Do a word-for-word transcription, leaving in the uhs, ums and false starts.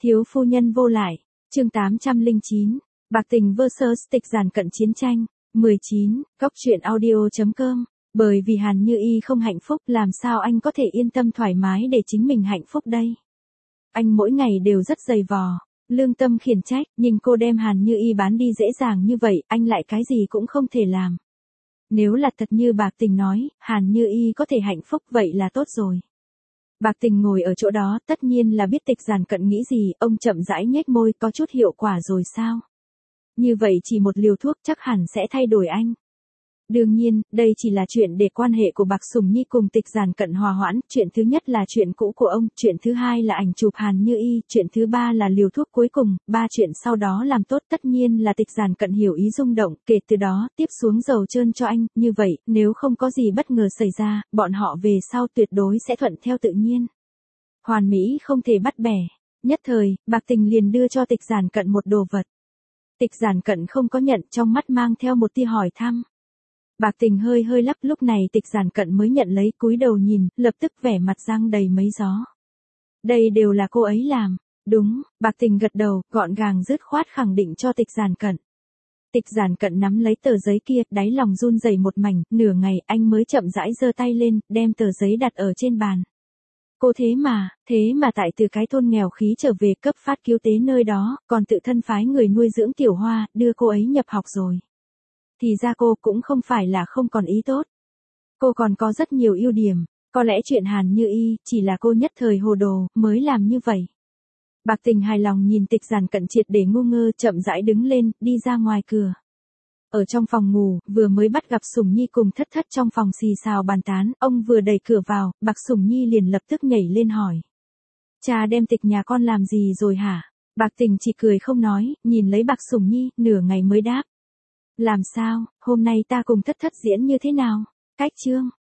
Thiếu phu nhân vô lại, chương tám trăm lẻ chín, Bạc Tình versus Tịch Giản Cận chiến tranh, mười chín, góc truyện audio chấm com, bởi vì Hàn Như Y không hạnh phúc làm sao anh có thể yên tâm thoải mái để chính mình hạnh phúc đây. Anh mỗi ngày đều rất dày vò, lương tâm khiển trách, nhưng cô đem Hàn Như Y bán đi dễ dàng như vậy, anh lại cái gì cũng không thể làm. Nếu là thật như Bạc Tình nói, Hàn Như Y có thể hạnh phúc vậy là tốt rồi. Bạc Tình ngồi ở chỗ đó tất nhiên là biết Tịch Giản Cận nghĩ gì, ông chậm rãi nhếch môi, có chút hiệu quả rồi sao? Như vậy chỉ một liều thuốc chắc hẳn sẽ thay đổi anh. Đương nhiên, đây chỉ là chuyện để quan hệ của Bạc Sùng Nhi cùng Tịch Giản Cận hòa hoãn, chuyện thứ nhất là chuyện cũ của ông, chuyện thứ hai là ảnh chụp Hàn Như Y, chuyện thứ ba là liều thuốc cuối cùng, ba chuyện sau đó làm tốt tất nhiên là Tịch Giản Cận hiểu ý rung động, kể từ đó tiếp xuống dầu trơn cho anh, như vậy, nếu không có gì bất ngờ xảy ra, bọn họ về sau tuyệt đối sẽ thuận theo tự nhiên. Hoàn mỹ không thể bắt bẻ. Nhất thời, Bạc Tình liền đưa cho Tịch Giản Cận một đồ vật. Tịch Giản Cận không có nhận, trong mắt mang theo một tia hỏi thăm. Bạc Tình hơi hơi lắp, lúc này Tịch Giản Cận mới nhận lấy, cúi đầu nhìn, lập tức vẻ mặt răng đầy mấy gió. Đây đều là cô ấy làm. Đúng, Bạc Tình gật đầu, gọn gàng dứt khoát khẳng định cho Tịch Giản Cận. Tịch Giản Cận nắm lấy tờ giấy kia, đáy lòng run rẩy một mảnh, nửa ngày anh mới chậm rãi giơ tay lên, đem tờ giấy đặt ở trên bàn. Cô thế mà, thế mà tại từ cái thôn nghèo khí trở về cấp phát cứu tế nơi đó, còn tự thân phái người nuôi dưỡng Tiểu Hoa, đưa cô ấy nhập học rồi. Thì ra cô cũng không phải là không còn ý tốt. Cô còn có rất nhiều ưu điểm, có lẽ chuyện Hàn Như Y, chỉ là cô nhất thời hồ đồ, mới làm như vậy. Bạc Tình hài lòng nhìn Tịch Giản Cận triệt để ngu ngơ, chậm rãi đứng lên, đi ra ngoài cửa. Ở trong phòng ngủ, vừa mới bắt gặp Sùng Nhi cùng Thất Thất trong phòng xì xào bàn tán, ông vừa đẩy cửa vào, Bạc Sùng Nhi liền lập tức nhảy lên hỏi. Cha đem Tịch nhà con làm gì rồi hả? Bạc Tình chỉ cười không nói, nhìn lấy Bạc Sùng Nhi, nửa ngày mới đáp. Làm sao, hôm nay ta cùng Thất Thất diễn như thế nào? Cách chương,